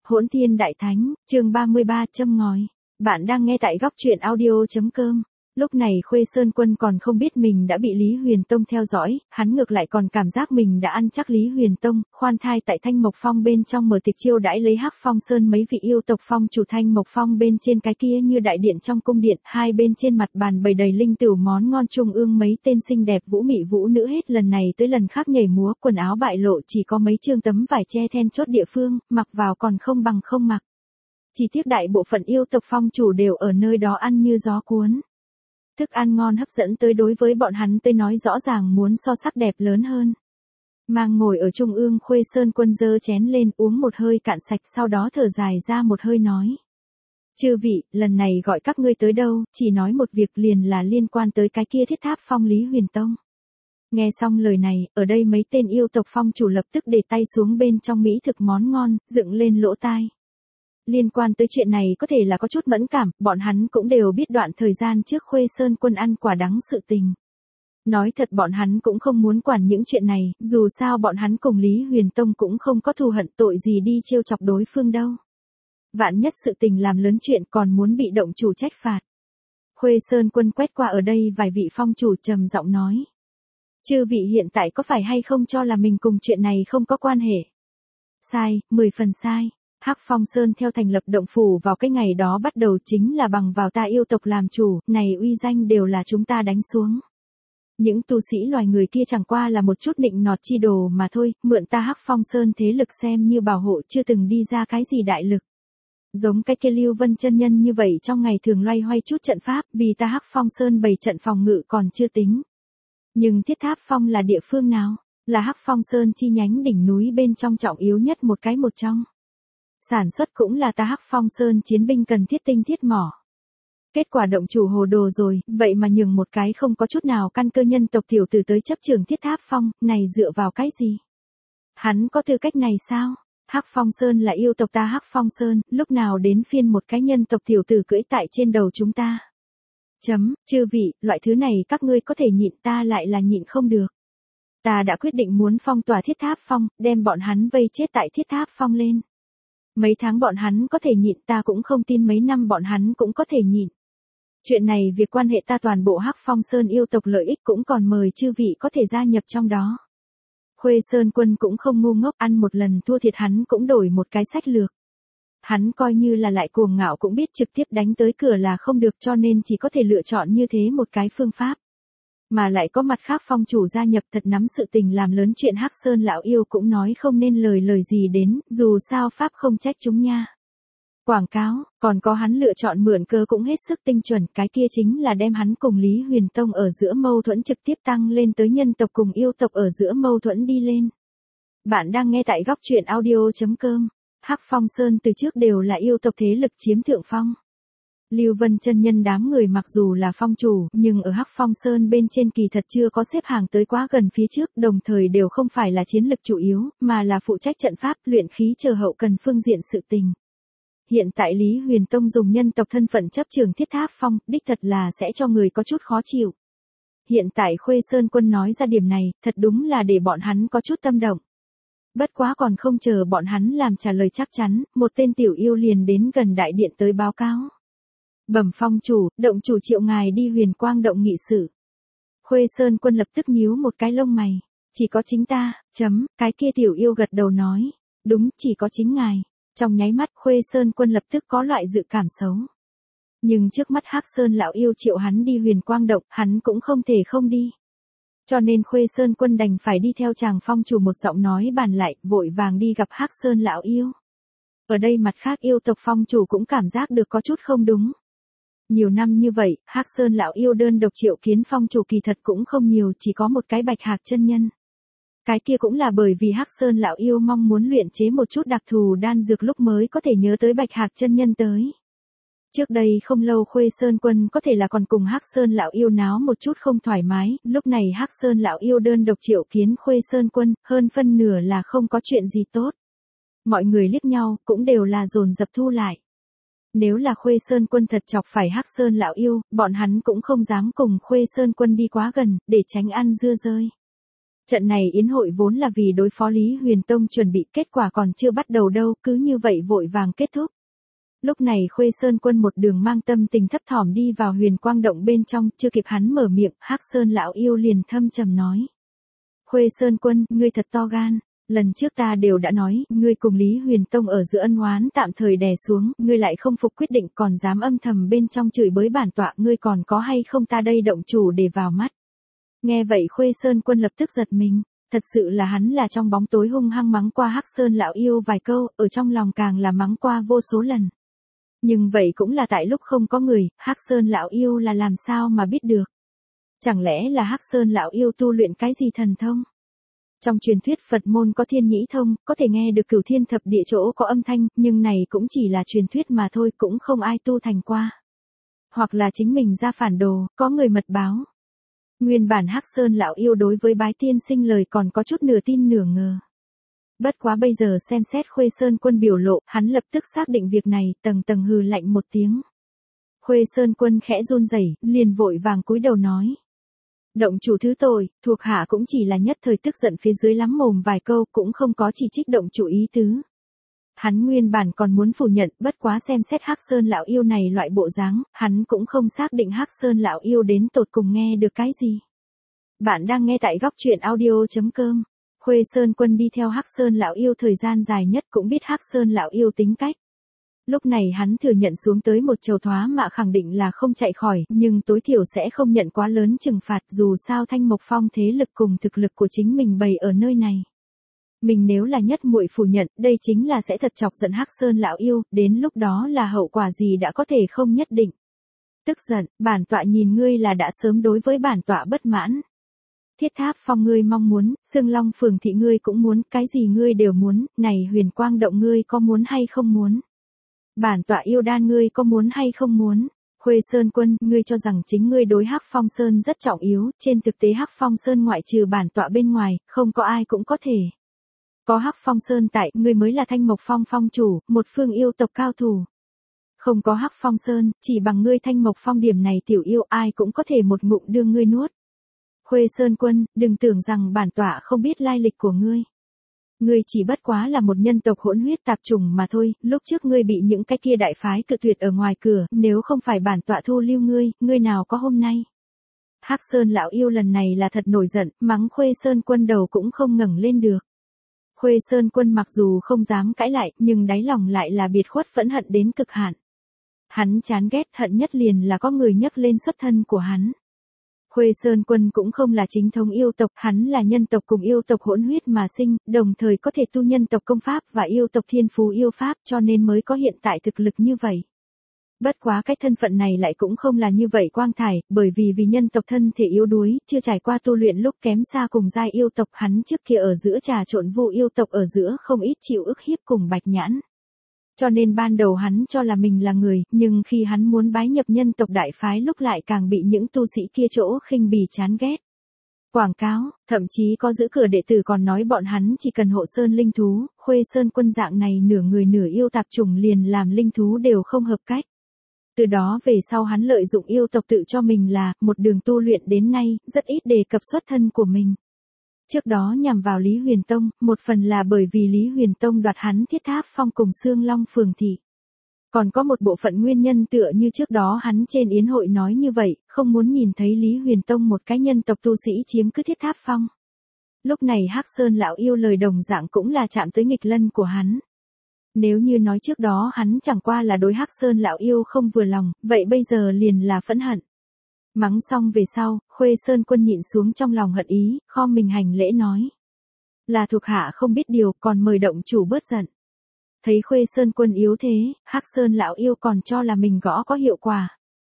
Hỗn Thiên Đại Thánh, chương 33 châm ngòi. Bạn đang nghe tại góc truyện audio.com. Lúc này Khuê Sơn Quân còn không biết mình đã bị Lý Huyền Tông theo dõi, hắn ngược lại còn cảm giác mình đã ăn chắc Lý Huyền Tông, khoan thai tại Thanh Mộc Phong bên trong mở tiệc chiêu đãi lấy Hắc Phong Sơn mấy vị yêu tộc phong chủ. Thanh Mộc Phong bên trên cái kia như đại điện trong cung điện, hai bên trên mặt bàn bày đầy linh tửu món ngon, trung ương mấy tên xinh đẹp vũ mị vũ nữ hết lần này tới lần khác nhảy múa, quần áo bại lộ, chỉ có mấy trương tấm vải che then chốt địa phương, mặc vào còn không bằng không mặc. Chỉ tiếc đại bộ phận yêu tộc phong chủ đều ở nơi đó ăn như gió cuốn. Thức ăn ngon hấp dẫn tới đối với bọn hắn tới nói rõ ràng muốn so sắc đẹp lớn hơn. Mang ngồi ở trung ương Khuê Sơn Quân giơ chén lên uống một hơi cạn sạch, sau đó thở dài ra một hơi nói. Chư vị, lần này gọi các ngươi tới đâu, chỉ nói một việc liền là liên quan tới cái kia Thiết Tháp Phong Lý Huyền Tông. Nghe xong lời này, ở đây mấy tên yêu tộc phong chủ lập tức để tay xuống bên trong mỹ thực món ngon, dựng lên lỗ tai. Liên quan tới chuyện này có thể là có chút mẫn cảm, bọn hắn cũng đều biết đoạn thời gian trước Khuê Sơn Quân ăn quả đắng sự tình. Nói thật bọn hắn cũng không muốn quản những chuyện này, dù sao bọn hắn cùng Lý Huyền Tông cũng không có thù hận, tội gì đi trêu chọc đối phương đâu. Vạn nhất sự tình làm lớn chuyện còn muốn bị động chủ trách phạt. Khuê Sơn Quân quét qua ở đây vài vị phong chủ trầm giọng nói. Chư vị hiện tại có phải hay không cho là mình cùng chuyện này không có quan hệ? Sai, 10 phần sai. Hắc Phong Sơn theo thành lập động phủ vào cái ngày đó bắt đầu chính là bằng vào ta yêu tộc làm chủ, này uy danh đều là chúng ta đánh xuống. Những tu sĩ loài người kia chẳng qua là một chút nịnh nọt chi đồ mà thôi, mượn ta Hắc Phong Sơn thế lực xem như bảo hộ, chưa từng đi ra cái gì đại lực. Giống cái kia Lưu Vân chân nhân như vậy trong ngày thường loay hoay chút trận pháp, vì ta Hắc Phong Sơn bày trận phòng ngự còn chưa tính. Nhưng Thiết Tháp Phong là địa phương nào? Là Hắc Phong Sơn chi nhánh đỉnh núi bên trong trọng yếu nhất một trong. Sản xuất cũng là ta Hắc Phong Sơn chiến binh cần thiết tinh thiết mỏ. Kết quả động chủ hồ đồ rồi, vậy mà nhường một cái không có chút nào căn cơ nhân tộc tiểu tử tới chấp trường Thiết Tháp Phong, này dựa vào cái gì? Hắn có tư cách này sao? Hắc Phong Sơn là yêu tộc ta Hắc Phong Sơn, lúc nào đến phiên một cái nhân tộc tiểu tử cưỡi tại trên đầu chúng ta? Chư vị, loại thứ này các ngươi có thể nhịn, ta lại là nhịn không được. Ta đã quyết định muốn phong tỏa Thiết Tháp Phong, đem bọn hắn vây chết tại Thiết Tháp Phong lên. Mấy tháng bọn hắn có thể nhịn, ta cũng không tin mấy năm bọn hắn cũng có thể nhịn. Chuyện này việc quan hệ ta toàn bộ Hắc Phong Sơn yêu tộc lợi ích, cũng còn mời chư vị có thể gia nhập trong đó. Khuê Sơn Quân cũng không ngu ngốc, ăn một lần thua thiệt hắn cũng đổi một cái sách lược. Hắn coi như là lại cuồng ngạo cũng biết trực tiếp đánh tới cửa là không được, cho nên chỉ có thể lựa chọn như thế một cái phương pháp. Mà lại có mặt khác phong chủ gia nhập thật nắm sự tình làm lớn chuyện, Hắc Sơn lão yêu cũng nói không nên lời gì đến, dù sao pháp không trách chúng nha. Quảng cáo, còn có hắn lựa chọn mượn cớ cũng hết sức tinh chuẩn, cái kia chính là đem hắn cùng Lý Huyền Tông ở giữa mâu thuẫn trực tiếp tăng lên tới nhân tộc cùng yêu tộc ở giữa mâu thuẫn đi lên. Bạn đang nghe tại góc truyện audio.com. Hắc Phong Sơn từ trước đều là yêu tộc thế lực chiếm thượng phong. Lưu Vân chân nhân đám người mặc dù là phong chủ, nhưng ở Hắc Phong Sơn bên trên kỳ thật chưa có xếp hàng tới quá gần phía trước, đồng thời đều không phải là chiến lực chủ yếu, mà là phụ trách trận pháp, luyện khí chờ hậu cần phương diện sự tình. Hiện tại Lý Huyền Tông dùng nhân tộc thân phận chấp trường Thiết Tháp Phong, đích thật là sẽ cho người có chút khó chịu. Hiện tại Khuê Sơn Quân nói ra điểm này, thật đúng là để bọn hắn có chút tâm động. Bất quá còn không chờ bọn hắn làm trả lời chắc chắn, một tên tiểu yêu liền đến gần đại điện tới báo cáo. Bẩm phong chủ, động chủ triệu ngài đi Huyền Quang động nghị sự. Khuê Sơn Quân lập tức nhíu một cái lông mày. Chỉ có chính ta, cái kia tiểu yêu gật đầu nói. Đúng, chỉ có chính ngài. Trong nháy mắt Khuê Sơn Quân lập tức có loại dự cảm xấu. Nhưng trước mắt Hắc Sơn lão yêu triệu hắn đi Huyền Quang động, hắn cũng không thể không đi. Cho nên Khuê Sơn Quân đành phải đi theo chàng phong chủ một giọng nói bàn lại, vội vàng đi gặp Hắc Sơn lão yêu. Ở đây mặt khác yêu tộc phong chủ cũng cảm giác được có chút không đúng. Nhiều năm như vậy, Hắc Sơn lão yêu đơn độc triệu kiến phong chủ kỳ thật cũng không nhiều, chỉ có một cái Bạch Hạc chân nhân. Cái kia cũng là bởi vì Hắc Sơn lão yêu mong muốn luyện chế một chút đặc thù đan dược lúc mới có thể nhớ tới Bạch Hạc chân nhân tới. Trước đây không lâu Khuê Sơn Quân có thể là còn cùng Hắc Sơn lão yêu náo một chút không thoải mái, lúc này Hắc Sơn lão yêu đơn độc triệu kiến Khuê Sơn Quân, hơn phân nửa là không có chuyện gì tốt. Mọi người liếc nhau, cũng đều là dồn dập thu lại. Nếu là Khuê Sơn Quân thật chọc phải Hắc Sơn lão yêu, bọn hắn cũng không dám cùng Khuê Sơn Quân đi quá gần, để tránh ăn dưa rơi. Trận này yến hội vốn là vì đối phó Lý Huyền Tông chuẩn bị, kết quả còn chưa bắt đầu đâu, cứ như vậy vội vàng kết thúc. Lúc này Khuê Sơn Quân một đường mang tâm tình thấp thỏm đi vào Huyền Quang Động bên trong, chưa kịp hắn mở miệng, Hắc Sơn lão yêu liền thâm trầm nói. Khuê Sơn Quân, ngươi thật to gan, lần trước ta đều đã nói, ngươi cùng Lý Huyền Tông ở giữa ân oán tạm thời đè xuống, ngươi lại không phục quyết định còn dám âm thầm bên trong chửi bới bản tọa, ngươi còn có hay không ta đây động chủ để vào mắt. Nghe vậy Khuê Sơn Quân lập tức giật mình, thật sự là hắn là trong bóng tối hung hăng mắng qua Hắc Sơn lão yêu vài câu, ở trong lòng càng là mắng qua vô số lần. Nhưng vậy cũng là tại lúc không có người, Hắc Sơn lão yêu là làm sao mà biết được. Chẳng lẽ là Hắc Sơn lão yêu tu luyện cái gì thần thông? Trong truyền thuyết Phật môn có thiên nhĩ thông, có thể nghe được cửu thiên thập địa chỗ có âm thanh, nhưng này cũng chỉ là truyền thuyết mà thôi, cũng không ai tu thành qua. Hoặc là chính mình ra phản đồ, có người mật báo. Nguyên bản Hắc Sơn lão yêu đối với Bái Tiên Sinh lời còn có chút nửa tin nửa ngờ. Bất quá bây giờ xem xét Khuê Sơn Quân biểu lộ, hắn lập tức xác định việc này, tầng tầng hừ lạnh một tiếng. Khuê Sơn Quân khẽ run rẩy, liền vội vàng cúi đầu nói. Động chủ thứ tội, thuộc hạ cũng chỉ là nhất thời tức giận phía dưới lắm mồm vài câu, cũng không có chỉ trích động chủ ý tứ. Hắn nguyên bản còn muốn phủ nhận, bất quá xem xét Hắc Sơn lão yêu này loại bộ dáng, hắn cũng không xác định Hắc Sơn lão yêu đến tột cùng nghe được cái gì. Bạn đang nghe tại góc truyện audio.com. Khuê Sơn Quân đi theo Hắc Sơn lão yêu thời gian dài nhất cũng biết Hắc Sơn lão yêu tính cách. Lúc này hắn thừa nhận xuống tới một chầu thoá mạ khẳng định là không chạy khỏi, nhưng tối thiểu sẽ không nhận quá lớn trừng phạt, dù sao Thanh Mộc Phong thế lực cùng thực lực của chính mình bày ở nơi này. Mình nếu là nhất muội phủ nhận, đây chính là sẽ thật chọc giận Hắc Sơn lão yêu, đến lúc đó là hậu quả gì đã có thể không nhất định. Tức giận, bản tọa nhìn ngươi là đã sớm đối với bản tọa bất mãn. Thiết Tháp Phong ngươi mong muốn, Sương Long Phường thị ngươi cũng muốn, cái gì ngươi đều muốn, này Huyền Quang Động ngươi có muốn hay không muốn? Bản tọa yêu đan ngươi có muốn hay không muốn? Khuê Sơn Quân, ngươi cho rằng chính ngươi đối Hắc Phong Sơn rất trọng yếu, trên thực tế Hắc Phong Sơn ngoại trừ bản tọa bên ngoài, không có ai cũng có thể. Có Hắc Phong Sơn tại, ngươi mới là Thanh Mộc Phong phong chủ, một phương yêu tộc cao thủ. Không có Hắc Phong Sơn, chỉ bằng ngươi Thanh Mộc Phong điểm này tiểu yêu ai cũng có thể một ngụm đưa ngươi nuốt. Khuê Sơn Quân, đừng tưởng rằng bản tọa không biết lai lịch của ngươi. Ngươi chỉ bất quá là một nhân tộc hỗn huyết tạp chủng mà thôi, lúc trước ngươi bị những cái kia đại phái cự tuyệt ở ngoài cửa, nếu không phải bản tọa thu lưu ngươi nào có hôm nay. Hắc Sơn lão yêu lần này là thật nổi giận, mắng Khuê Sơn Quân đầu cũng không ngẩng lên được. Khuê Sơn Quân mặc dù không dám cãi lại, nhưng đáy lòng lại là biệt khuất phẫn hận đến cực hạn. Hắn chán ghét hận nhất liền là có người nhắc lên xuất thân của hắn. Khuê Sơn Quân cũng không là chính thống yêu tộc, hắn là nhân tộc cùng yêu tộc hỗn huyết mà sinh, đồng thời có thể tu nhân tộc công pháp và yêu tộc thiên phú yêu pháp cho nên mới có hiện tại thực lực như vậy. Bất quá cái thân phận này lại cũng không là như vậy quang thải, bởi vì nhân tộc thân thể yếu đuối, chưa trải qua tu luyện lúc kém xa cùng giai yêu tộc, hắn trước kia ở giữa trà trộn vu yêu tộc ở giữa không ít chịu ức hiếp cùng Bạch Nhãn. Cho nên ban đầu hắn cho là mình là người, nhưng khi hắn muốn bái nhập nhân tộc đại phái lúc lại càng bị những tu sĩ kia chỗ khinh bỉ chán ghét. Quảng cáo, thậm chí có giữ cửa đệ tử còn nói bọn hắn chỉ cần hộ sơn linh thú, Khuê Sơn Quân dạng này nửa người nửa yêu tạp chủng liền làm linh thú đều không hợp cách. Từ đó về sau hắn lợi dụng yêu tộc tự cho mình là một đường tu luyện đến nay, rất ít đề cập xuất thân của mình. Trước đó nhằm vào Lý Huyền Tông, một phần là bởi vì Lý Huyền Tông đoạt hắn Thiết Tháp Phong cùng Sương Long Phường thị. Còn có một bộ phận nguyên nhân tựa như trước đó hắn trên yến hội nói như vậy, không muốn nhìn thấy Lý Huyền Tông một cái nhân tộc tu sĩ chiếm cứ Thiết Tháp Phong. Lúc này Hắc Sơn lão yêu lời đồng dạng cũng là chạm tới nghịch lân của hắn. Nếu như nói trước đó hắn chẳng qua là đối Hắc Sơn lão yêu không vừa lòng, vậy bây giờ liền là phẫn hận. Mắng xong về sau, Khuê Sơn Quân nhịn xuống trong lòng hận ý, khom mình hành lễ nói. Là thuộc hạ không biết điều, còn mời động chủ bớt giận. Thấy Khuê Sơn Quân yếu thế, Hắc Sơn lão yêu còn cho là mình gõ có hiệu quả.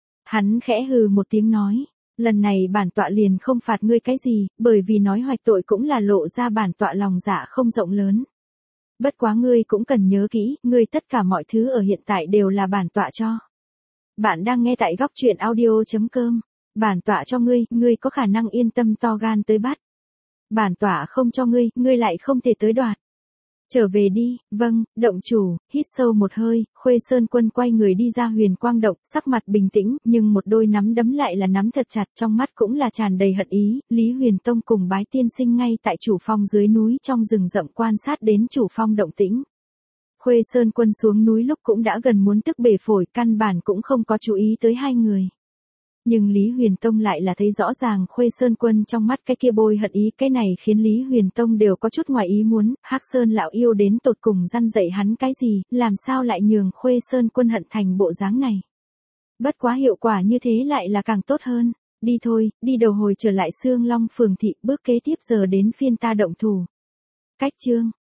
Hắn khẽ hừ một tiếng nói, lần này bản tọa liền không phạt ngươi cái gì, bởi vì nói hoạch tội cũng là lộ ra bản tọa lòng dạ không rộng lớn. Bất quá ngươi cũng cần nhớ kỹ, ngươi tất cả mọi thứ ở hiện tại đều là bản tọa cho. Bạn đang nghe tại góc truyện audio.com. Bản tọa cho ngươi có khả năng yên tâm to gan tới bắt. Bản tọa không cho ngươi lại không thể tới đoạt. Trở về đi, vâng, động chủ, hít sâu một hơi, Khuê Sơn Quân quay người đi ra Huyền Quang động, sắc mặt bình tĩnh, nhưng một đôi nắm đấm lại là nắm thật chặt, trong mắt cũng là tràn đầy hận ý, Lý Huyền Tông cùng Bái Tiên Sinh ngay tại chủ phong dưới núi trong rừng rậm quan sát đến chủ phong động tĩnh. Khuê Sơn Quân xuống núi lúc cũng đã gần muốn tức bể phổi, căn bản cũng không có chú ý tới hai người. Nhưng Lý Huyền Tông lại là thấy rõ ràng Khuê Sơn Quân trong mắt cái kia bôi hận ý, cái này khiến Lý Huyền Tông đều có chút ngoài ý muốn, Hắc Sơn lão yêu đến tột cùng răn dạy hắn cái gì, làm sao lại nhường Khuê Sơn Quân hận thành bộ dáng này. Bất quá hiệu quả như thế lại là càng tốt hơn, đi thôi, đi đầu hồi trở lại Sương Long Phường thị, bước kế tiếp giờ đến phiên ta động thủ. Cách chương